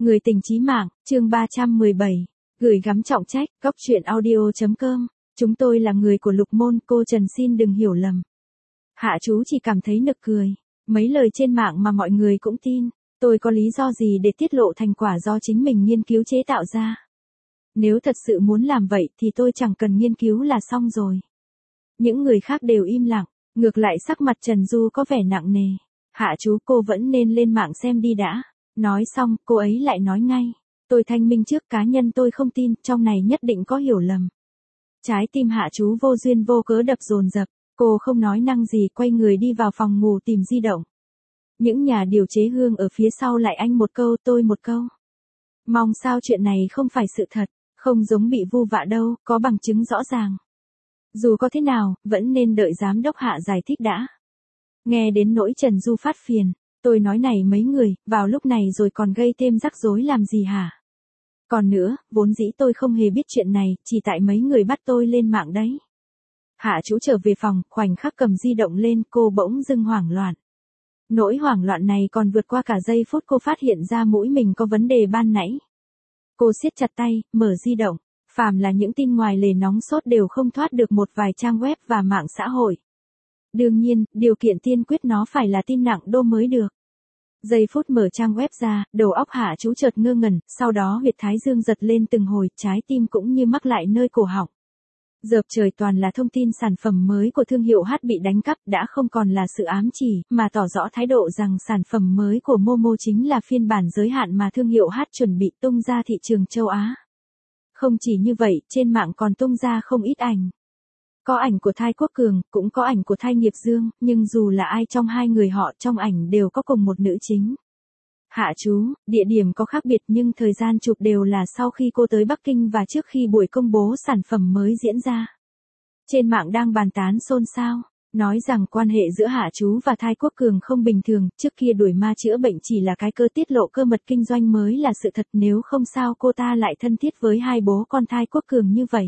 Người tình chí mạng, chương 317. Gửi gắm trọng trách, góc truyện audio.com. Chúng tôi là người của Lục Môn, cô Trần xin đừng hiểu lầm. Hạ chú chỉ cảm thấy nực cười. Mấy lời trên mạng mà mọi người cũng tin. Tôi có lý do gì để tiết lộ thành quả do chính mình nghiên cứu chế tạo ra. Nếu thật sự muốn làm vậy thì tôi chẳng cần nghiên cứu là xong rồi. Những người khác đều im lặng. Ngược lại sắc mặt Trần Du có vẻ nặng nề. Hạ chú, cô vẫn nên lên mạng xem đi đã. Nói xong, cô ấy lại nói ngay. Tôi thanh minh trước, cá nhân tôi không tin, trong này nhất định có hiểu lầm. Trái tim Hạ chú vô duyên vô cớ đập dồn dập. Cô không nói năng gì, quay người đi vào phòng ngủ tìm di động. Những nhà điều chế hương ở phía sau lại anh một câu tôi một câu. Mong sao chuyện này không phải sự thật, không giống bị vu vạ đâu, có bằng chứng rõ ràng. Dù có thế nào, vẫn nên đợi giám đốc Hạ giải thích đã. Nghe đến nỗi Trần Du phát phiền. Tôi nói này mấy người, vào lúc này rồi còn gây thêm rắc rối làm gì hả? Còn nữa, vốn dĩ tôi không hề biết chuyện này, chỉ tại mấy người bắt tôi lên mạng đấy. Hạ chú trở về phòng, khoảnh khắc cầm di động lên, cô bỗng dưng hoảng loạn. Nỗi hoảng loạn này còn vượt qua cả giây phút cô phát hiện ra mũi mình có vấn đề ban nãy. Cô siết chặt tay, mở di động, phàm là những tin ngoài lề nóng sốt đều không thoát được một vài trang web và mạng xã hội. Đương nhiên, điều kiện tiên quyết nó phải là tin nặng đô mới được. Giây phút mở trang web ra, đầu óc Hạ chú chợt ngơ ngẩn, sau đó huyệt thái dương giật lên từng hồi, trái tim cũng như mắc lại nơi cổ họng. Dợp trời toàn là thông tin sản phẩm mới của thương hiệu H bị đánh cắp, đã không còn là sự ám chỉ, mà tỏ rõ thái độ rằng sản phẩm mới của Momo chính là phiên bản giới hạn mà thương hiệu H chuẩn bị tung ra thị trường châu Á. Không chỉ như vậy, trên mạng còn tung ra không ít ảnh. Có ảnh của Thai Quốc Cường, cũng có ảnh của Thai Nghiệp Dương, nhưng dù là ai trong hai người họ trong ảnh đều có cùng một nữ chính. Hạ chú, địa điểm có khác biệt nhưng thời gian chụp đều là sau khi cô tới Bắc Kinh và trước khi buổi công bố sản phẩm mới diễn ra. Trên mạng đang bàn tán xôn xao, nói rằng quan hệ giữa Hạ chú và Thai Quốc Cường không bình thường, trước kia đuổi ma chữa bệnh chỉ là cái cơ, tiết lộ cơ mật kinh doanh mới là sự thật, nếu không sao cô ta lại thân thiết với hai bố con Thai Quốc Cường như vậy.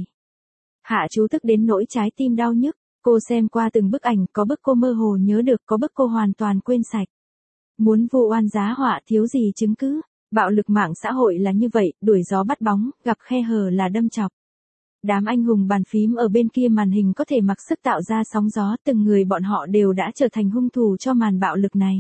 Hạ chú tức đến nỗi trái tim đau nhức, cô xem qua từng bức ảnh, có bức cô mơ hồ nhớ được, có bức cô hoàn toàn quên sạch. Muốn vu oan giá họa thiếu gì chứng cứ, bạo lực mạng xã hội là như vậy, đuổi gió bắt bóng, gặp khe hở là đâm chọc. Đám anh hùng bàn phím ở bên kia màn hình có thể mặc sức tạo ra sóng gió, từng người bọn họ đều đã trở thành hung thủ cho màn bạo lực này.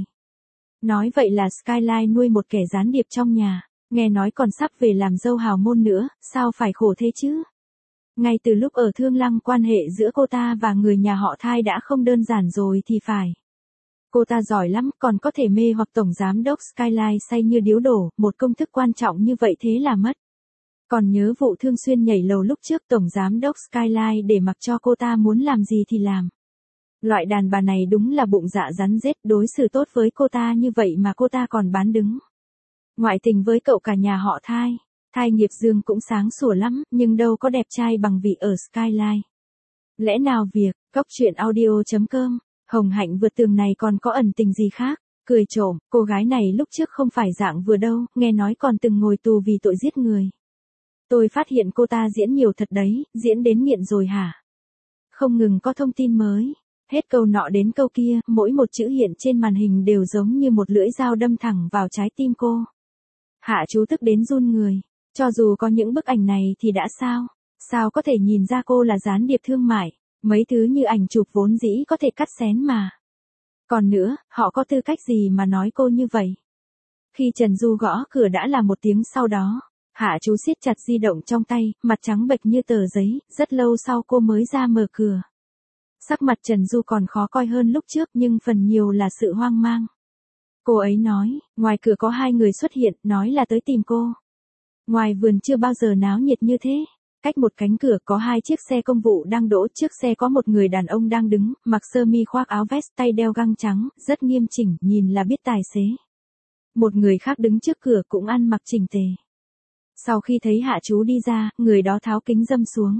Nói vậy là Skyline nuôi một kẻ gián điệp trong nhà, nghe nói còn sắp về làm dâu hào môn nữa, sao phải khổ thế chứ? Ngay từ lúc ở Thương Lăng, quan hệ giữa cô ta và người nhà họ Thai đã không đơn giản rồi thì phải. Cô ta giỏi lắm, còn có thể mê hoặc tổng giám đốc Skyline say như điếu đổ, một công thức quan trọng như vậy thế là mất. Còn nhớ vụ Thương Xuyên nhảy lầu lúc trước, tổng giám đốc Skyline để mặc cho cô ta muốn làm gì thì làm. Loại đàn bà này đúng là bụng dạ rắn rết, đối xử tốt với cô ta như vậy mà cô ta còn bán đứng. Ngoại tình với cậu cả nhà họ Thai. Thai Nghiệp Dương cũng sáng sủa lắm, nhưng đâu có đẹp trai bằng vị ở Skyline. Lẽ nào việc, góc truyện audio.com, Hồng Hạnh vượt tường này còn có ẩn tình gì khác? Cười trộm, cô gái này lúc trước không phải dạng vừa đâu, nghe nói còn từng ngồi tù vì tội giết người. Tôi phát hiện cô ta diễn nhiều thật đấy, diễn đến nghiện rồi hả? Không ngừng có thông tin mới. Hết câu nọ đến câu kia, mỗi một chữ hiện trên màn hình đều giống như một lưỡi dao đâm thẳng vào trái tim cô. Hạ chú tức đến run người. Cho dù có những bức ảnh này thì đã sao? Sao có thể nhìn ra cô là gián điệp thương mại? Mấy thứ như ảnh chụp vốn dĩ có thể cắt xén mà. Còn nữa, họ có tư cách gì mà nói cô như vậy? Khi Trần Du gõ cửa đã là một tiếng sau đó. Hạ chú siết chặt di động trong tay, mặt trắng bệch như tờ giấy, rất lâu sau cô mới ra mở cửa. Sắc mặt Trần Du còn khó coi hơn lúc trước nhưng phần nhiều là sự hoang mang. Cô ấy nói, ngoài cửa có hai người xuất hiện, nói là tới tìm cô. Ngoài vườn chưa bao giờ náo nhiệt như thế. Cách một cánh cửa có hai chiếc xe công vụ đang đỗ, trước xe có một người đàn ông đang đứng, mặc sơ mi khoác áo vest, tay đeo găng trắng, rất nghiêm chỉnh, nhìn là biết tài xế. Một người khác đứng trước cửa cũng ăn mặc chỉnh tề. Sau khi thấy Hạ chú đi ra, người đó tháo kính râm xuống.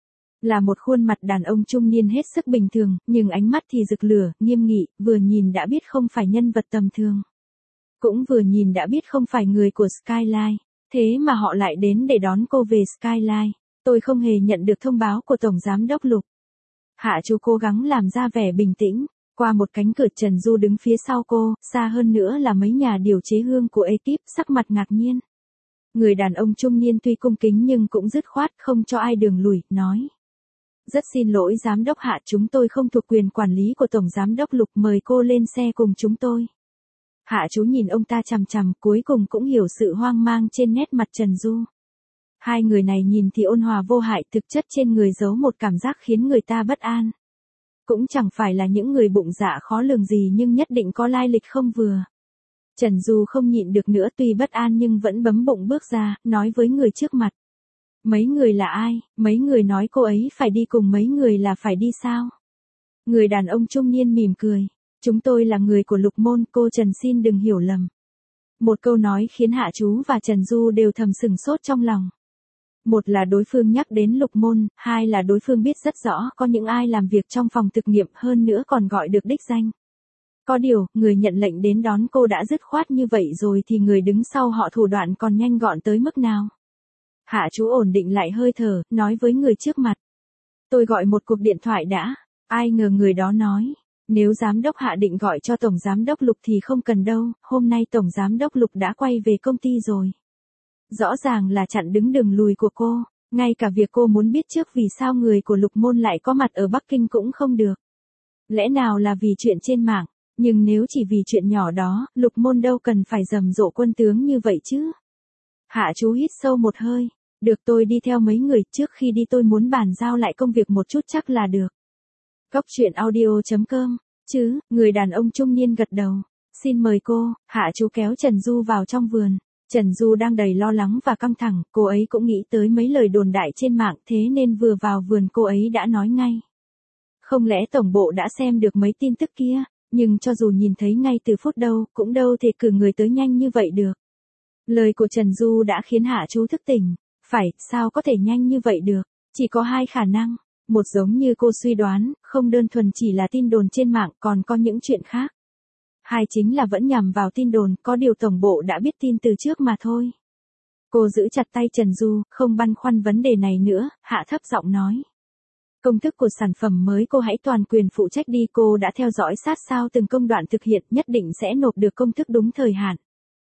Là một khuôn mặt đàn ông trung niên hết sức bình thường, nhưng ánh mắt thì rực lửa, nghiêm nghị, vừa nhìn đã biết không phải nhân vật tầm thường. Cũng vừa nhìn đã biết không phải người của Skyline. Thế mà họ lại đến để đón cô về Skyline. Tôi không hề nhận được thông báo của Tổng Giám đốc Lục. Hạ chú cố gắng làm ra vẻ bình tĩnh. Qua một cánh cửa Trần Du đứng phía sau cô, xa hơn nữa là mấy nhà điều chế hương của ekip, sắc mặt ngạc nhiên. Người đàn ông trung niên tuy cung kính nhưng cũng dứt khoát không cho ai đường lùi, nói. Rất xin lỗi giám đốc Hạ, chúng tôi không thuộc quyền quản lý của Tổng Giám đốc Lục, mời cô lên xe cùng chúng tôi. Hạ chú nhìn ông ta chằm chằm, cuối cùng cũng hiểu sự hoang mang trên nét mặt Trần Du. Hai người này nhìn thì ôn hòa vô hại, thực chất trên người giấu một cảm giác khiến người ta bất an. Cũng chẳng phải là những người bụng dạ khó lường gì nhưng nhất định có lai lịch không vừa. Trần Du không nhịn được nữa, tuy bất an nhưng vẫn bấm bụng bước ra, nói với người trước mặt. Mấy người là ai? Mấy người nói cô ấy phải đi cùng mấy người là phải đi sao? Người đàn ông trung niên mỉm cười. Chúng tôi là người của Lục Môn, cô Trần xin đừng hiểu lầm. Một câu nói khiến Hạ chú và Trần Du đều thầm sửng sốt trong lòng. Một là đối phương nhắc đến Lục Môn, hai là đối phương biết rất rõ có những ai làm việc trong phòng thực nghiệm, hơn nữa còn gọi được đích danh. Có điều, người nhận lệnh đến đón cô đã dứt khoát như vậy rồi thì người đứng sau họ thủ đoạn còn nhanh gọn tới mức nào? Hạ chú ổn định lại hơi thở, nói với người trước mặt. Tôi gọi một cuộc điện thoại đã. Ai ngờ người đó nói. Nếu giám đốc Hạ định gọi cho Tổng Giám đốc Lục thì không cần đâu, hôm nay Tổng Giám đốc Lục đã quay về công ty rồi. Rõ ràng là chặn đứng đường lùi của cô, ngay cả việc cô muốn biết trước vì sao người của Lục Môn lại có mặt ở Bắc Kinh cũng không được. Lẽ nào là vì chuyện trên mạng, nhưng nếu chỉ vì chuyện nhỏ đó, Lục Môn đâu cần phải rầm rộ quân tướng như vậy chứ. Hạ chú hít sâu một hơi, được tôi đi theo mấy người, trước khi đi tôi muốn bàn giao lại công việc một chút chắc là được. Cốc truyện audio.com, chứ, người đàn ông trung niên gật đầu, xin mời cô. Hạ chú kéo Trần Du vào trong vườn. Trần Du đang đầy lo lắng và căng thẳng, cô ấy cũng nghĩ tới mấy lời đồn đại trên mạng thế nên vừa vào vườn cô ấy đã nói ngay. Không lẽ tổng bộ đã xem được mấy tin tức kia, nhưng cho dù nhìn thấy ngay từ phút đầu, cũng đâu thể cử người tới nhanh như vậy được. Lời của Trần Du đã khiến Hạ chú thức tỉnh, phải, sao có thể nhanh như vậy được, chỉ có hai khả năng, một giống như cô suy đoán, không đơn thuần chỉ là tin đồn trên mạng còn có những chuyện khác. Hai chính là vẫn nhằm vào tin đồn, có điều tổng bộ đã biết tin từ trước mà thôi. Cô giữ chặt tay Trần Du, không băn khoăn vấn đề này nữa, hạ thấp giọng nói. Công thức của sản phẩm mới cô hãy toàn quyền phụ trách đi, cô đã theo dõi sát sao từng công đoạn thực hiện, nhất định sẽ nộp được công thức đúng thời hạn.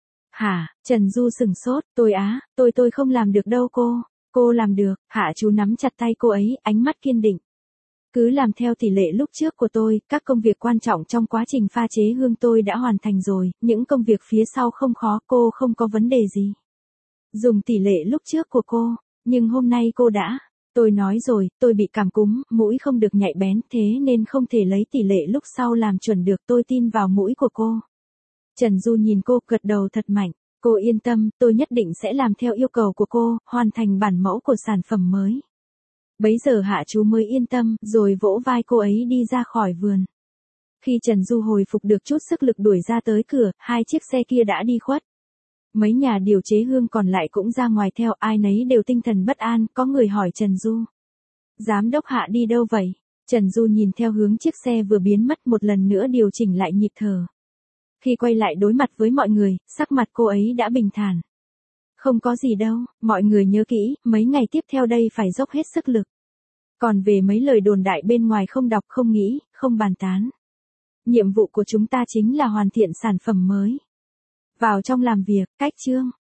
Hả, Trần Du sừng sốt, tôi không làm được đâu cô làm được. Hạ chú nắm chặt tay cô ấy, ánh mắt kiên định. Cứ làm theo tỷ lệ lúc trước của tôi, các công việc quan trọng trong quá trình pha chế hương tôi đã hoàn thành rồi, những công việc phía sau không khó, cô không có vấn đề gì. Dùng tỷ lệ lúc trước của cô, nhưng hôm nay cô đã, tôi nói rồi, tôi bị cảm cúm, mũi không được nhạy bén, thế nên không thể lấy tỷ lệ lúc sau làm chuẩn được, tôi tin vào mũi của cô. Trần Du nhìn cô, gật đầu thật mạnh, cô yên tâm, tôi nhất định sẽ làm theo yêu cầu của cô, hoàn thành bản mẫu của sản phẩm mới. Bấy giờ Hạ chú mới yên tâm, rồi vỗ vai cô ấy đi ra khỏi vườn. Khi Trần Du hồi phục được chút sức lực đuổi ra tới cửa, hai chiếc xe kia đã đi khuất. Mấy nhà điều chế hương còn lại cũng ra ngoài theo, ai nấy đều tinh thần bất an, có người hỏi Trần Du. Giám đốc Hạ đi đâu vậy? Trần Du nhìn theo hướng chiếc xe vừa biến mất, một lần nữa điều chỉnh lại nhịp thở. Khi quay lại đối mặt với mọi người, sắc mặt cô ấy đã bình thản. Không có gì đâu, mọi người nhớ kỹ, mấy ngày tiếp theo đây phải dốc hết sức lực. Còn về mấy lời đồn đại bên ngoài không đọc, không nghĩ, không bàn tán. Nhiệm vụ của chúng ta chính là hoàn thiện sản phẩm mới. Vào trong làm việc, cách chương.